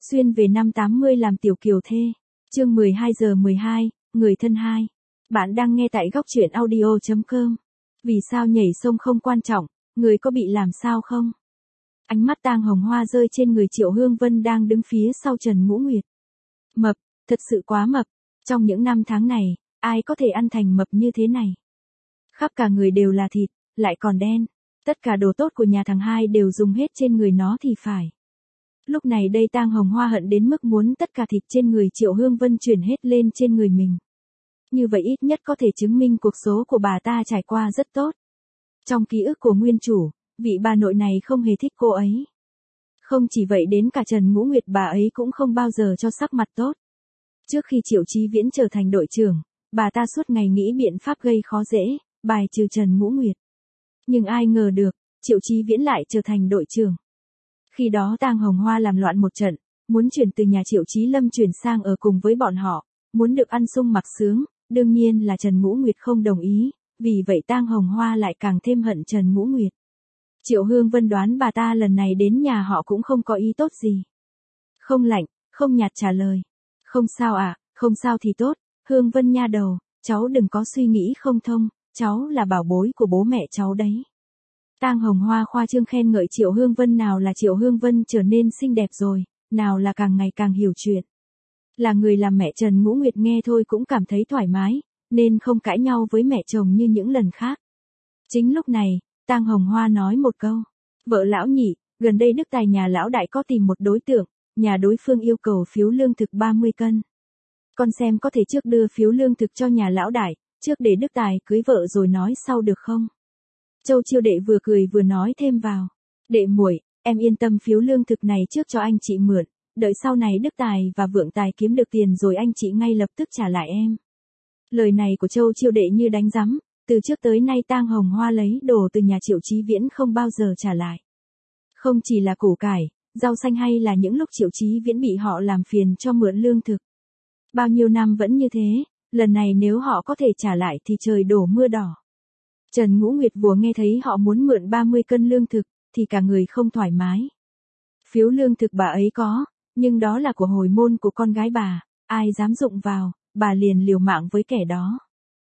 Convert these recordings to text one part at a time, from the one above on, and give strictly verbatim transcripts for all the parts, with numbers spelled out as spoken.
Xuyên về năm tám mươi làm tiểu kiều thê. Chương mười hai giờ mười hai, người thân hai. Bạn đang nghe tại góc truyện audio chấm com. Vì sao nhảy sông không quan trọng, người có bị làm sao không? Ánh mắt Tang Hồng Hoa rơi trên người Triệu Hương Vân đang đứng phía sau Trần Ngũ Nguyệt. Mập, thật sự quá mập. Trong những năm tháng này, ai có thể ăn thành mập như thế này? Khắp cả người đều là thịt, lại còn đen. Tất cả đồ tốt của nhà thằng hai đều dùng hết trên người nó thì phải. Lúc này đây Tang Hồng Hoa hận đến mức muốn tất cả thịt trên người Triệu Hương Vân chuyển hết lên trên người mình. Như vậy ít nhất có thể chứng minh cuộc số của bà ta trải qua rất tốt. Trong ký ức của nguyên chủ, vị bà nội này không hề thích cô ấy. Không chỉ vậy, đến cả Trần Ngũ Nguyệt bà ấy cũng không bao giờ cho sắc mặt tốt. Trước khi Triệu Chí Viễn trở thành đội trưởng, bà ta suốt ngày nghĩ biện pháp gây khó dễ, bài trừ Trần Ngũ Nguyệt. Nhưng ai ngờ được, Triệu Chí Viễn lại trở thành đội trưởng. Khi đó Tang Hồng Hoa làm loạn một trận, muốn chuyển từ nhà Triệu Chí Lâm chuyển sang ở cùng với bọn họ, muốn được ăn sung mặc sướng, đương nhiên là Trần Ngũ Nguyệt không đồng ý, vì vậy Tang Hồng Hoa lại càng thêm hận Trần Ngũ Nguyệt. Triệu Hương Vân đoán bà ta lần này đến nhà họ cũng không có ý tốt gì. Không lạnh, không nhạt trả lời. Không sao ạ, à, không sao thì tốt, Hương Vân nha đầu, cháu đừng có suy nghĩ không thông, cháu là bảo bối của bố mẹ cháu đấy. Tang Hồng Hoa khoa trương khen ngợi Triệu Hương Vân, nào là Triệu Hương Vân trở nên xinh đẹp rồi, nào là càng ngày càng hiểu chuyện. Là người làm mẹ Trần Ngũ Nguyệt nghe thôi cũng cảm thấy thoải mái, nên không cãi nhau với mẹ chồng như những lần khác. Chính lúc này, Tang Hồng Hoa nói một câu. Vợ lão nhị, gần đây Đức Tài nhà lão đại có tìm một đối tượng, nhà đối phương yêu cầu phiếu lương thực ba mươi cân. Con xem có thể trước đưa phiếu lương thực cho nhà lão đại, trước để Đức Tài cưới vợ rồi nói sau được không? Châu Chiêu Đệ vừa cười vừa nói thêm vào. Đệ muội, em yên tâm, phiếu lương thực này trước cho anh chị mượn, đợi sau này Đức Tài và Vượng Tài kiếm được tiền rồi anh chị ngay lập tức trả lại em. Lời này của Châu Chiêu Đệ như đánh giấm, từ trước tới nay Tang Hồng Hoa lấy đồ từ nhà Triệu Chí Viễn không bao giờ trả lại. Không chỉ là củ cải, rau xanh hay là những lúc Triệu Chí Viễn bị họ làm phiền cho mượn lương thực. Bao nhiêu năm vẫn như thế, lần này nếu họ có thể trả lại thì trời đổ mưa đỏ. Trần Ngũ Nguyệt vừa nghe thấy họ muốn mượn ba mươi cân lương thực, thì cả người không thoải mái. Phiếu lương thực bà ấy có, nhưng đó là của hồi môn của con gái bà, ai dám dụng vào, bà liền liều mạng với kẻ đó.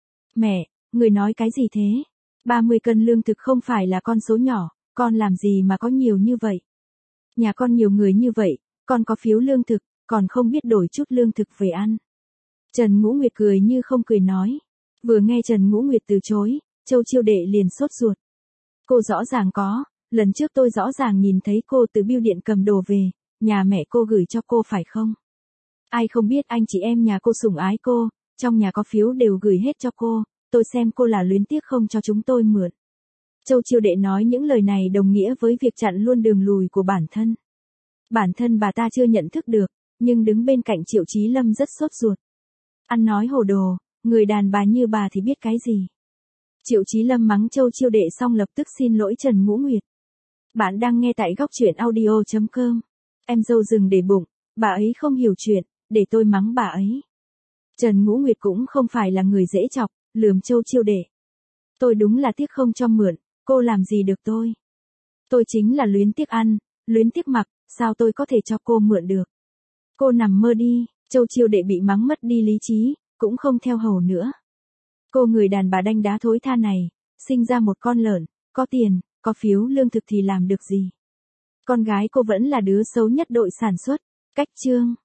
Mẹ, người nói cái gì thế? ba mươi cân lương thực không phải là con số nhỏ, con làm gì mà có nhiều như vậy? Nhà con nhiều người như vậy, con có phiếu lương thực, còn không biết đổi chút lương thực về ăn. Trần Ngũ Nguyệt cười như không cười nói. Vừa nghe Trần Ngũ Nguyệt từ chối, Châu Chiêu Đệ liền sốt ruột. Cô rõ ràng có, lần trước tôi rõ ràng nhìn thấy cô từ bưu điện cầm đồ về, nhà mẹ cô gửi cho cô phải không? Ai không biết anh chị em nhà cô sủng ái cô, trong nhà có phiếu đều gửi hết cho cô, tôi xem cô là luyến tiếc không cho chúng tôi mượn. Châu Chiêu Đệ nói những lời này đồng nghĩa với việc chặn luôn đường lùi của bản thân. Bản thân bà ta chưa nhận thức được, nhưng đứng bên cạnh Triệu Chí Lâm rất sốt ruột. Ăn nói hồ đồ, người đàn bà như bà thì biết cái gì. Triệu Chí Lâm mắng Châu Chiêu Đệ xong lập tức xin lỗi Trần Ngũ Nguyệt. Bạn đang nghe tại góc truyện audio chấm com. Em dâu dừng để bụng, bà ấy không hiểu chuyện, để tôi mắng bà ấy. Trần Ngũ Nguyệt cũng không phải là người dễ chọc, lườm Châu Chiêu Đệ. Tôi đúng là tiếc không cho mượn, cô làm gì được tôi. Tôi chính là luyến tiếc ăn, luyến tiếc mặc, sao tôi có thể cho cô mượn được. Cô nằm mơ đi. Châu Chiêu Đệ bị mắng mất đi lý trí, cũng không theo hầu nữa. Cô người đàn bà đanh đá thối tha này, sinh ra một con lợn, có tiền, có phiếu lương thực thì làm được gì. Con gái cô vẫn là đứa xấu nhất đội sản xuất. Cách chương.